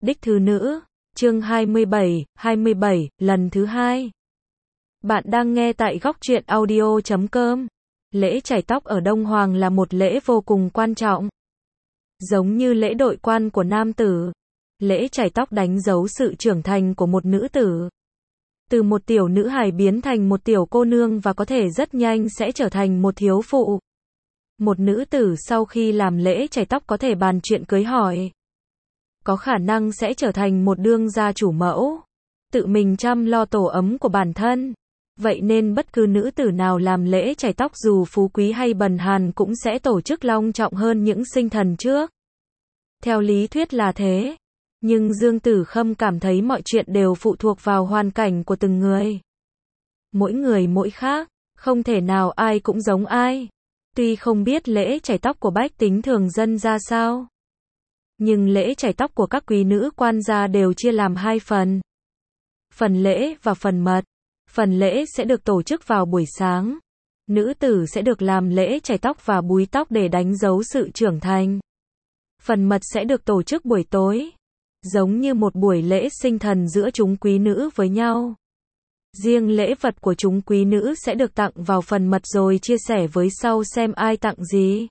Đích thư nữ, chương 27, lần thứ 2. Bạn đang nghe tại góc truyện audio.com. Lễ chải tóc ở Đông Hoàng là một lễ vô cùng quan trọng. Giống như lễ đội quan của nam tử, lễ chải tóc đánh dấu sự trưởng thành của một nữ tử. Từ một tiểu nữ hài biến thành một tiểu cô nương và có thể rất nhanh sẽ trở thành một thiếu phụ. Một nữ tử sau khi làm lễ chải tóc có thể bàn chuyện cưới hỏi. Có khả năng sẽ trở thành một đương gia chủ mẫu, tự mình chăm lo tổ ấm của bản thân. Vậy nên bất cứ nữ tử nào làm lễ chải tóc dù phú quý hay bần hàn cũng sẽ tổ chức long trọng hơn những sinh thần trước. Theo lý thuyết là thế, nhưng Dương Tử Khâm cảm thấy mọi chuyện đều phụ thuộc vào hoàn cảnh của từng người. Mỗi người mỗi khác, không thể nào ai cũng giống ai. Tuy không biết lễ chải tóc của bách tính thường dân ra sao, nhưng lễ chải tóc của các quý nữ quan gia đều chia làm hai phần. Phần lễ và phần mật. Phần lễ sẽ được tổ chức vào buổi sáng. Nữ tử sẽ được làm lễ chải tóc và búi tóc để đánh dấu sự trưởng thành. Phần mật sẽ được tổ chức buổi tối, giống như một buổi lễ sinh thần giữa chúng quý nữ với nhau. Riêng lễ vật của chúng quý nữ sẽ được tặng vào phần mật rồi chia sẻ với sau xem ai tặng gì.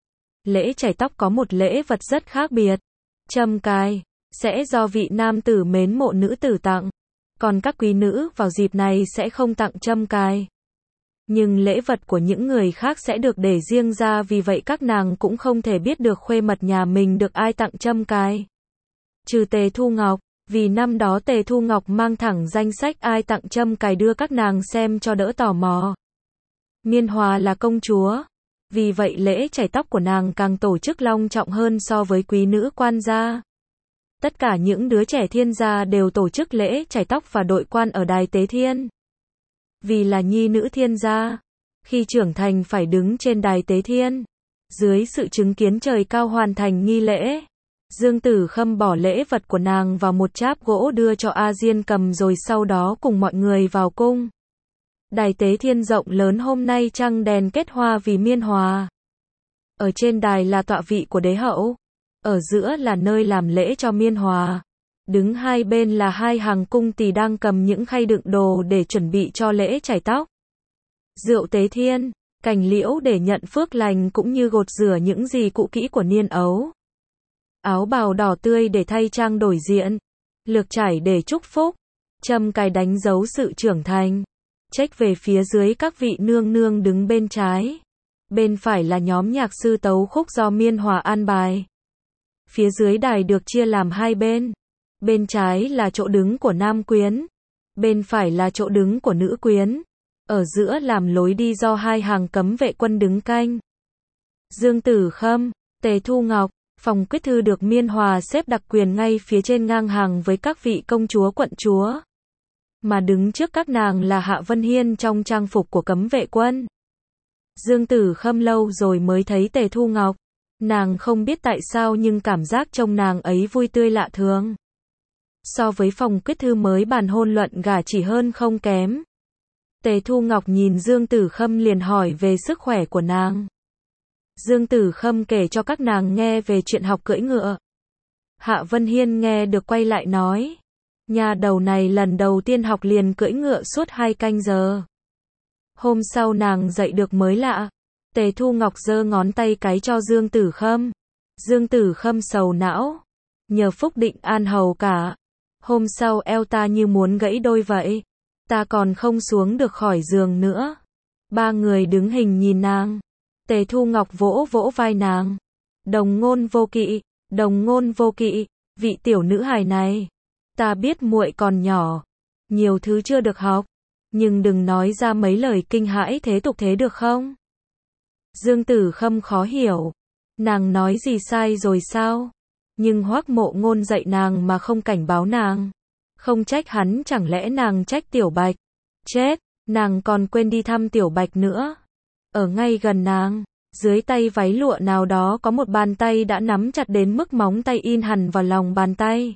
Lễ chải tóc có một lễ vật rất khác biệt. Châm cài sẽ do vị nam tử mến mộ nữ tử tặng, còn các quý nữ vào dịp này sẽ không tặng châm cài. Nhưng lễ vật của những người khác sẽ được để riêng ra, vì vậy các nàng cũng không thể biết được khuê mật nhà mình được ai tặng châm cài. Trừ Tề Thu Ngọc, vì năm đó Tề Thu Ngọc mang thẳng danh sách ai tặng châm cài đưa các nàng xem cho đỡ tò mò. Miên Hòa là công chúa, vì vậy lễ chải tóc của nàng càng tổ chức long trọng hơn so với quý nữ quan gia. Tất cả những đứa trẻ thiên gia đều tổ chức lễ chải tóc và đội quan ở đài Tế Thiên. Vì là nhi nữ thiên gia, khi trưởng thành phải đứng trên đài Tế Thiên, dưới sự chứng kiến trời cao hoàn thành nghi lễ. Dương Tử Khâm bỏ lễ vật của nàng vào một cháp gỗ đưa cho A Diên cầm rồi sau đó cùng mọi người vào cung. Đài Tế Thiên rộng lớn hôm nay trăng đèn kết hoa vì Miên Hòa. Ở trên đài là tọa vị của đế hậu, ở giữa là nơi làm lễ cho Miên Hòa. Đứng hai bên là hai hàng cung tỳ đang cầm những khay đựng đồ để chuẩn bị cho lễ chải tóc. Rượu Tế Thiên, cành liễu để nhận phước lành cũng như gột rửa những gì cũ kỹ của niên ấu. Áo bào đỏ tươi để thay trang đổi diện. Lược trải để chúc phúc. Châm cài đánh dấu sự trưởng thành. Trách về phía dưới các vị nương nương đứng bên trái. Bên phải là nhóm nhạc sư tấu khúc do Miên Hòa an bài. Phía dưới đài được chia làm hai bên. Bên trái là chỗ đứng của nam quyến, bên phải là chỗ đứng của nữ quyến. Ở giữa làm lối đi do hai hàng cấm vệ quân đứng canh. Dương Tử Khâm, Tề Thu Ngọc, phòng quyết thư được Miên Hòa xếp đặc quyền ngay phía trên ngang hàng với các vị công chúa quận chúa. Mà đứng trước các nàng là Hạ Vân Hiên trong trang phục của cấm vệ quân. Dương Tử Khâm lâu rồi mới thấy Tề Thu Ngọc. Nàng không biết tại sao nhưng cảm giác trông nàng ấy vui tươi lạ thường. So với phòng quyết thư mới bàn hôn luận gả chỉ hơn không kém. Tề Thu Ngọc nhìn Dương Tử Khâm liền hỏi về sức khỏe của nàng. Dương Tử Khâm kể cho các nàng nghe về chuyện học cưỡi ngựa. Hạ Vân Hiên nghe được quay lại nói. Nhà đầu này lần đầu tiên học liền cưỡi ngựa suốt 2 canh giờ. Hôm sau nàng dậy được mới lạ. Tề Thu Ngọc giơ ngón tay cái cho Dương Tử Khâm. Dương Tử Khâm sầu não. Nhờ phúc định an hầu cả. Hôm sau eo ta như muốn gãy đôi vậy. Ta còn không xuống được khỏi giường nữa. Ba người đứng hình nhìn nàng. Tề Thu Ngọc vỗ vỗ vai nàng. Đồng ngôn vô kỵ, đồng ngôn vô kỵ, vị tiểu nữ hài này. Ta biết muội còn nhỏ, nhiều thứ chưa được học, nhưng đừng nói ra mấy lời kinh hãi thế tục thế được không? Dương Tử Khâm khó hiểu. Nàng nói gì sai rồi sao? Nhưng Hoắc Mộ Ngôn dạy nàng mà không cảnh báo nàng. Không trách hắn, chẳng lẽ nàng trách Tiểu Bạch? Chết, nàng còn quên đi thăm Tiểu Bạch nữa. Ở ngay gần nàng, dưới tay váy lụa nào đó có một bàn tay đã nắm chặt đến mức móng tay in hẳn vào lòng bàn tay.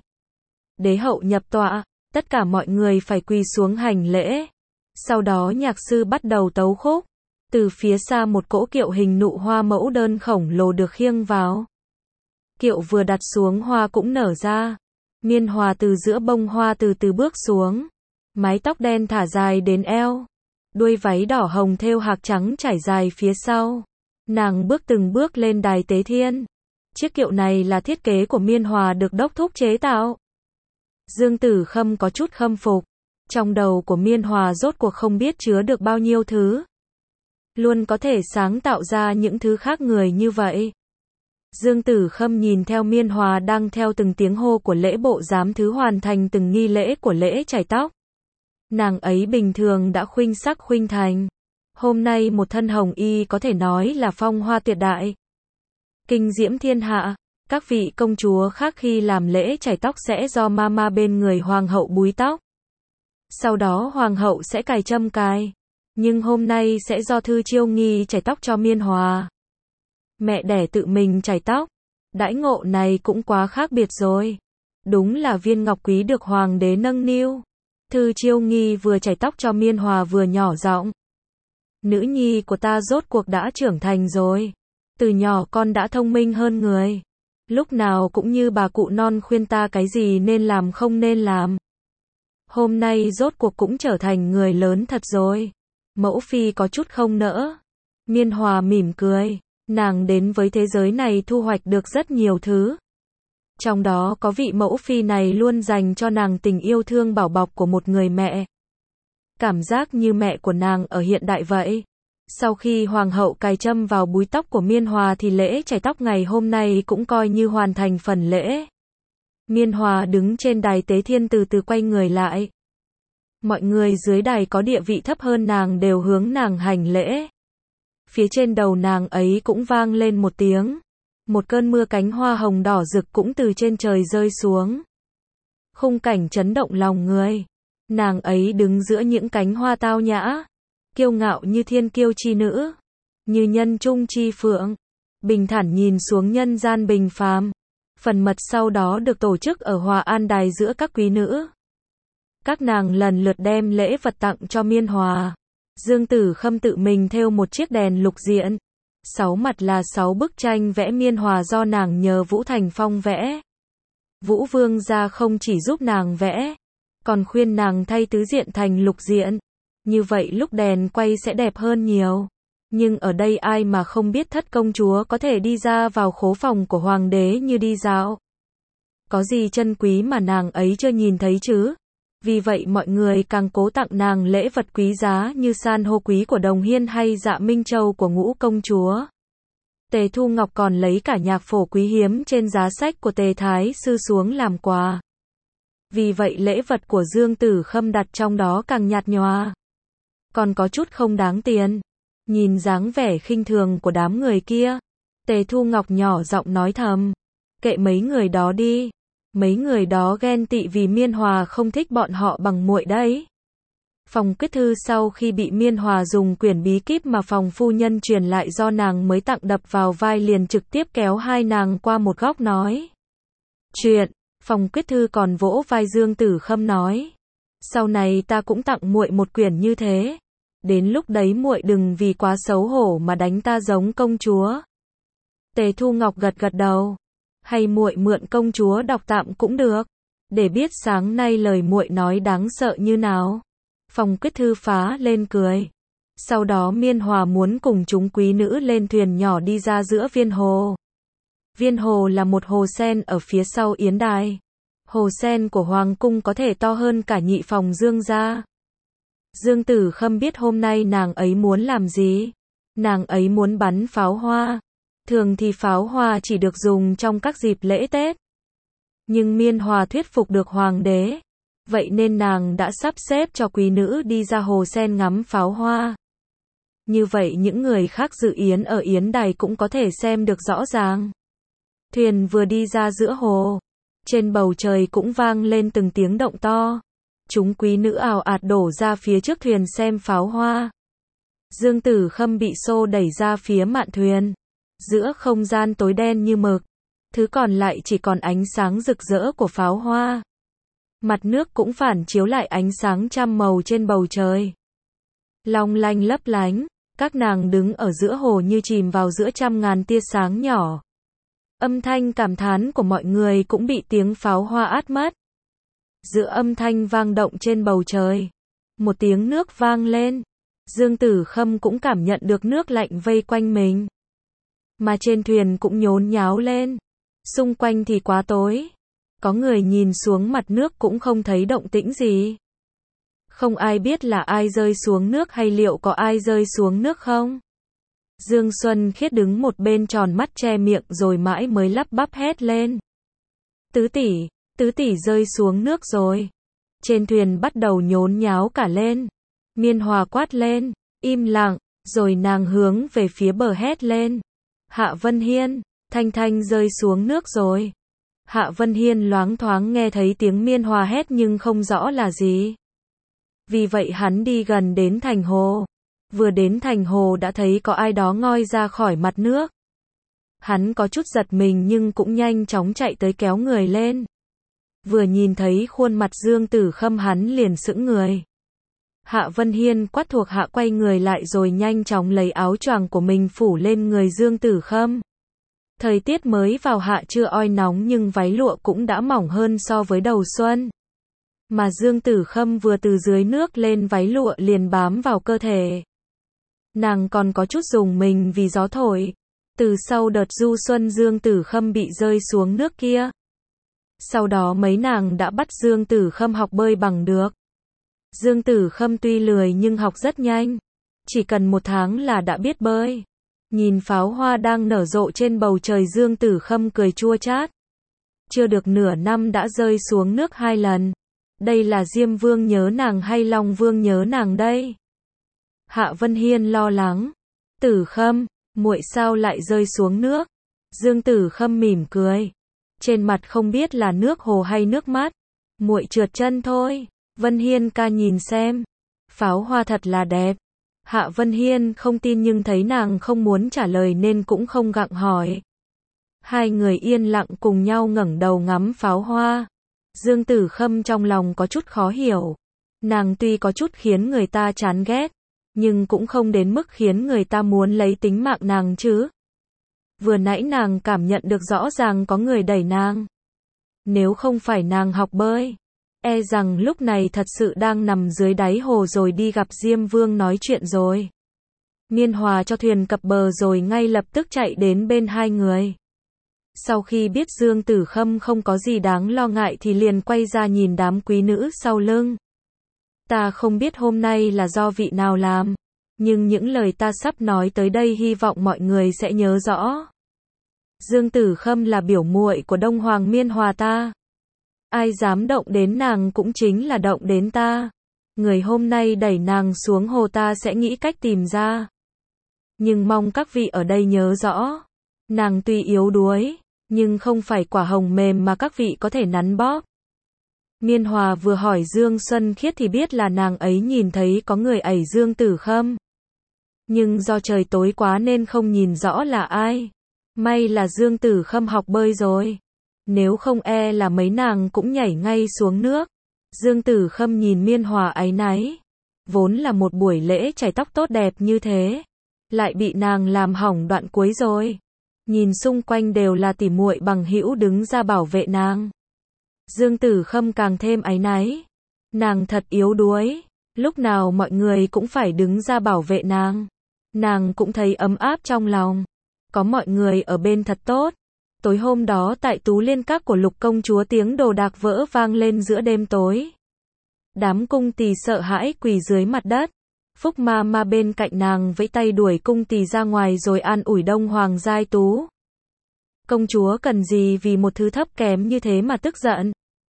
Đế hậu nhập tọa, tất cả mọi người phải quỳ xuống hành lễ. Sau đó nhạc sư bắt đầu tấu khúc. Từ phía xa một cỗ kiệu hình nụ hoa mẫu đơn khổng lồ được khiêng vào. Kiệu vừa đặt xuống hoa cũng nở ra. Miên Hòa từ giữa bông hoa từ từ bước xuống. Mái tóc đen thả dài đến eo. Đuôi váy đỏ hồng thêu hạc trắng trải dài phía sau. Nàng bước từng bước lên đài tế thiên. Chiếc kiệu này là thiết kế của Miên Hòa được đốc thúc chế tạo. Dương Tử Khâm có chút khâm phục. Trong đầu của Miên Hòa rốt cuộc không biết chứa được bao nhiêu thứ. Luôn có thể sáng tạo ra những thứ khác người như vậy. Dương Tử Khâm nhìn theo Miên Hòa đang theo từng tiếng hô của lễ bộ giám thứ hoàn thành từng nghi lễ của lễ chải tóc. Nàng ấy bình thường đã khuynh sắc khuynh thành. Hôm nay một thân hồng y có thể nói là phong hoa tuyệt đại. Kinh diễm thiên hạ. Các vị công chúa khác khi làm lễ chải tóc sẽ do mama bên người hoàng hậu búi tóc. Sau đó hoàng hậu sẽ cài châm cài. Nhưng hôm nay sẽ do Thư Chiêu Nghi chải tóc cho Miên Hòa. Mẹ đẻ tự mình chải tóc. Đãi ngộ này cũng quá khác biệt rồi. Đúng là viên ngọc quý được hoàng đế nâng niu. Thư Chiêu Nghi vừa chải tóc cho Miên Hòa vừa nhỏ giọng. Nữ nhi của ta rốt cuộc đã trưởng thành rồi. Từ nhỏ con đã thông minh hơn người. Lúc nào cũng như bà cụ non khuyên ta cái gì nên làm không nên làm. Hôm nay rốt cuộc cũng trở thành người lớn thật rồi. Mẫu phi có chút không nỡ. Miên Hòa mỉm cười. Nàng đến với thế giới này thu hoạch được rất nhiều thứ. Trong đó có vị mẫu phi này luôn dành cho nàng tình yêu thương bảo bọc của một người mẹ. Cảm giác như mẹ của nàng ở hiện đại vậy. Sau khi hoàng hậu cài châm vào búi tóc của Miên Hòa thì lễ chải tóc ngày hôm nay cũng coi như hoàn thành phần lễ. Miên Hòa đứng trên đài tế thiên từ từ quay người lại. Mọi người dưới đài có địa vị thấp hơn nàng đều hướng nàng hành lễ. Phía trên đầu nàng ấy cũng vang lên một tiếng. Một cơn mưa cánh hoa hồng đỏ rực cũng từ trên trời rơi xuống. Khung cảnh chấn động lòng người. Nàng ấy đứng giữa những cánh hoa tao nhã. Kiêu ngạo như thiên kiêu chi nữ. Như nhân trung chi phượng. Bình thản nhìn xuống nhân gian bình phàm. Phần mật sau đó được tổ chức ở Hòa An Đài giữa các quý nữ. Các nàng lần lượt đem lễ vật tặng cho Miên Hòa. Dương Tử Khâm tự mình thêu một chiếc đèn lục diện. 6 mặt là 6 bức tranh vẽ Miên Hòa do nàng nhờ Vũ Thành Phong vẽ. Vũ Vương gia không chỉ giúp nàng vẽ, còn khuyên nàng thay tứ diện thành lục diện. Như vậy lúc đèn quay sẽ đẹp hơn nhiều. Nhưng ở đây ai mà không biết thất công chúa có thể đi ra vào khố phòng của hoàng đế như đi dạo. Có gì chân quý mà nàng ấy chưa nhìn thấy chứ? Vì vậy mọi người càng cố tặng nàng lễ vật quý giá như san hô quý của Đồng Hiên hay dạ Minh Châu của Ngũ công chúa. Tề Thu Ngọc còn lấy cả nhạc phổ quý hiếm trên giá sách của Tề Thái sư xuống làm quà. Vì vậy lễ vật của Dương Tử Khâm đặt trong đó càng nhạt nhòa. Còn có chút không đáng tiền. Nhìn dáng vẻ khinh thường của đám người kia, Tề Thu Ngọc nhỏ giọng nói thầm. Kệ mấy người đó đi. Mấy người đó ghen tị vì Miên Hòa không thích bọn họ bằng muội đấy. Phòng Quyết Thư sau khi bị Miên Hòa dùng quyển bí kíp mà phòng phu nhân truyền lại do nàng mới tặng đập vào vai liền trực tiếp kéo hai nàng qua một góc nói. Chuyện, Phòng Quyết Thư còn vỗ vai Dương Tử Khâm nói. Sau này ta cũng tặng muội một quyển như thế. Đến lúc đấy muội đừng vì quá xấu hổ mà đánh ta giống công chúa. Tề Thu Ngọc gật gật đầu. Hay muội mượn công chúa đọc tạm cũng được, để biết sáng nay lời muội nói đáng sợ như nào. Phòng Quyết Thư phá lên cười. Sau đó Miên Hòa muốn cùng chúng quý nữ lên thuyền nhỏ đi ra giữa viên hồ. Viên hồ là một hồ sen ở phía sau yến đài. Hồ sen của hoàng cung có thể to hơn cả nhị phòng Dương gia. Dương Tử Khâm biết hôm nay nàng ấy muốn làm gì. Nàng ấy muốn bắn pháo hoa. Thường thì pháo hoa chỉ được dùng trong các dịp lễ Tết. Nhưng Miên Hòa thuyết phục được hoàng đế. Vậy nên nàng đã sắp xếp cho quý nữ đi ra hồ sen ngắm pháo hoa. Như vậy những người khác dự yến ở yến đài cũng có thể xem được rõ ràng. Thuyền vừa đi ra giữa hồ. Trên bầu trời cũng vang lên từng tiếng động to. Chúng quý nữ ào ạt đổ ra phía trước thuyền xem pháo hoa. Dương Tử Khâm bị xô đẩy ra phía mạn thuyền. Giữa không gian tối đen như mực. Thứ còn lại chỉ còn ánh sáng rực rỡ của pháo hoa. Mặt nước cũng phản chiếu lại ánh sáng trăm màu trên bầu trời. Long lanh lấp lánh. Các nàng đứng ở giữa hồ như chìm vào giữa trăm ngàn tia sáng nhỏ. Âm thanh cảm thán của mọi người cũng bị tiếng pháo hoa át mất. Giữa âm thanh vang động trên bầu trời, một tiếng nước vang lên. Dương Tử Khâm cũng cảm nhận được nước lạnh vây quanh mình. Mà trên thuyền cũng nhốn nháo lên. Xung quanh thì quá tối. Có người nhìn xuống mặt nước cũng không thấy động tĩnh gì. Không ai biết là ai rơi xuống nước hay liệu có ai rơi xuống nước không. Dương Xuân Khiết đứng một bên tròn mắt che miệng rồi mãi mới lắp bắp hét lên. Tứ tỷ rơi xuống nước rồi. Trên thuyền bắt đầu nhốn nháo cả lên. Miên Hòa quát lên, im lặng, rồi nàng hướng về phía bờ hét lên. Hạ Vân Hiên, Thanh Thanh rơi xuống nước rồi. Hạ Vân Hiên loáng thoáng nghe thấy tiếng Miên Hòa hét nhưng không rõ là gì. Vì vậy hắn đi gần đến thành hồ. Vừa đến thành hồ đã thấy có ai đó ngoi ra khỏi mặt nước. Hắn có chút giật mình nhưng cũng nhanh chóng chạy tới kéo người lên. Vừa nhìn thấy khuôn mặt Dương Tử Khâm hắn liền sững người. Hạ Vân Hiên quát thuộc hạ quay người lại rồi nhanh chóng lấy áo choàng của mình phủ lên người Dương Tử Khâm. Thời tiết mới vào hạ chưa oi nóng nhưng váy lụa cũng đã mỏng hơn so với đầu xuân. Mà Dương Tử Khâm vừa từ dưới nước lên váy lụa liền bám vào cơ thể. Nàng còn có chút rùng mình vì gió thổi. Từ sau đợt du xuân Dương Tử Khâm bị rơi xuống nước kia. Sau đó mấy nàng đã bắt Dương Tử Khâm học bơi bằng được. Dương Tử Khâm tuy lười nhưng học rất nhanh. Chỉ cần 1 tháng là đã biết bơi. Nhìn pháo hoa đang nở rộ trên bầu trời Dương Tử Khâm cười chua chát. Chưa được nửa năm đã rơi xuống nước 2 lần. Đây là Diêm Vương nhớ nàng hay Long Vương nhớ nàng đây? Hạ Vân Hiên lo lắng. Tử Khâm, muội sao lại rơi xuống nước? Dương Tử Khâm mỉm cười. Trên mặt không biết là nước hồ hay nước mắt. Muội trượt chân thôi. Vân Hiên ca nhìn xem. Pháo hoa thật là đẹp. Hạ Vân Hiên không tin nhưng thấy nàng không muốn trả lời nên cũng không gặng hỏi. Hai người yên lặng cùng nhau ngẩng đầu ngắm pháo hoa. Dương Tử Khâm trong lòng có chút khó hiểu. Nàng tuy có chút khiến người ta chán ghét, nhưng cũng không đến mức khiến người ta muốn lấy tính mạng nàng chứ. Vừa nãy nàng cảm nhận được rõ ràng có người đẩy nàng. Nếu không phải nàng học bơi, e rằng lúc này thật sự đang nằm dưới đáy hồ rồi đi gặp Diêm Vương nói chuyện rồi. Miên Hòa cho thuyền cập bờ rồi ngay lập tức chạy đến bên hai người. Sau khi biết Dương Tử Khâm không có gì đáng lo ngại thì liền quay ra nhìn đám quý nữ sau lưng. Ta không biết hôm nay là do vị nào làm, nhưng những lời ta sắp nói tới đây hy vọng mọi người sẽ nhớ rõ. Dương Tử Khâm là biểu muội của Đông Hoàng Miên Hòa ta. Ai dám động đến nàng cũng chính là động đến ta. Người hôm nay đẩy nàng xuống hồ ta sẽ nghĩ cách tìm ra. Nhưng mong các vị ở đây nhớ rõ. Nàng tuy yếu đuối, nhưng không phải quả hồng mềm mà các vị có thể nắn bóp. Miên Hòa vừa hỏi Dương Xuân Khiết thì biết là nàng ấy nhìn thấy có người ẩy Dương Tử Khâm. Nhưng do trời tối quá nên không nhìn rõ là ai. May là Dương Tử Khâm học bơi rồi. Nếu không e là mấy nàng cũng nhảy ngay xuống nước. Dương Tử Khâm nhìn Miên Hòa áy náy. Vốn là một buổi lễ chải tóc tốt đẹp như thế, lại bị nàng làm hỏng đoạn cuối rồi. Nhìn xung quanh đều là tỉ muội bằng hữu đứng ra bảo vệ nàng. Dương Tử Khâm càng thêm áy náy. Nàng thật yếu đuối, lúc nào mọi người cũng phải đứng ra bảo vệ nàng. Nàng cũng thấy ấm áp trong lòng. Có mọi người ở bên thật tốt. Tối hôm đó tại Tú Liên Các của Lục công chúa tiếng đồ đạc vỡ vang lên giữa đêm tối. Đám cung tỳ sợ hãi quỳ dưới mặt đất. Phúc ma ma bên cạnh nàng vẫy tay đuổi cung tỳ ra ngoài rồi an ủi Đông Hoàng Giai Tú. Công chúa cần gì vì một thứ thấp kém như thế mà tức giận?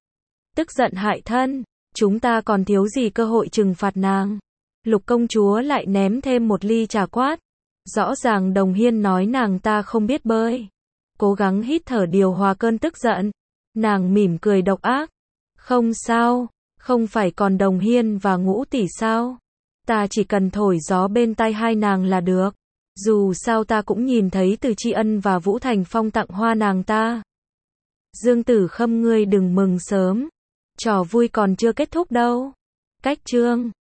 Tức giận hại thân, chúng ta còn thiếu gì cơ hội trừng phạt nàng? Lục công chúa lại ném thêm một ly trà quát. Rõ ràng Đồng Hiên nói nàng ta không biết bơi. Cố gắng hít thở điều hòa cơn tức giận. Nàng mỉm cười độc ác. Không sao, không phải còn Đồng Hiên và Ngũ tỷ sao? Ta chỉ cần thổi gió bên tai hai nàng là được. Dù sao ta cũng nhìn thấy Từ Tri Ân và Vũ Thành Phong tặng hoa nàng ta. Dương Tử Khâm ngươi đừng mừng sớm. Trò vui còn chưa kết thúc đâu. Cách chương